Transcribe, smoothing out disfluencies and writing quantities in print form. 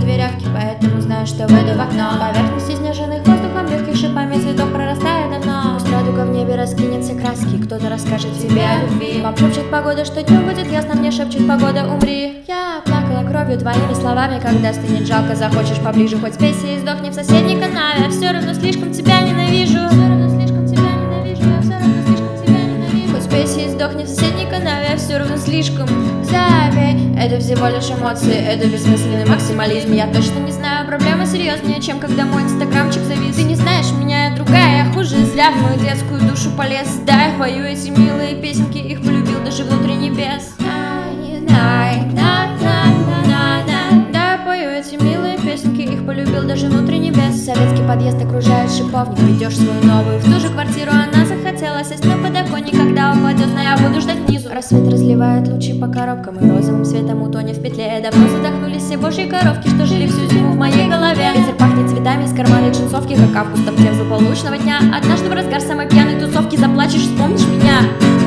веревки, поэтому знаю, что выйду в окно. Поверхность изнеженных воздухом легких шипами цветов прорастает давно. Пусть радуга в небе раскинет все краски, кто-то расскажет тебе о любви. Вам шепчет погода, что днем будет ясно, мне шепчет погода, умри. Я плакала кровью твоими словами, когда стынет жалко, захочешь поближе, хоть спейся и сдохни в соседней канаве. Я все равно слишком тебя ненавижу. Все равно слишком тебя ненавижу. Я все равно слишком тебя ненавижу. Хоть спейся и сдохни в соседней канаве, я все равно слишком. Забей, это всего лишь эмоции, это бессмысленный максимализм. Я точно не знаю, проблема серьезнее, чем когда мой инстаграмчик завис. Ты не знаешь меня, я другая, я хуже. Зря в мою детскую душу полез. Да, я пою эти милые песенки, их полюбил даже внутри небес. Да, я пою эти милые песенки, их полюбил даже внутри небес. Советский подъезд окружает шиповник, ведешь свою новую в ту же квартиру. Она захотела сесть на подоконник, когда упадет, но я буду ждать внизу. Рассвет разливает лучи по коробкам, и розовым светом утонет в петле. Давно задохнулись все божьи коровки, что жили всю зиму в моей голове. Ветер пахнет цветами из кармана джинсовки, как августом тем полуночного дня. Однажды в разгар самой пьяной тусовки заплачешь, вспомнишь меня.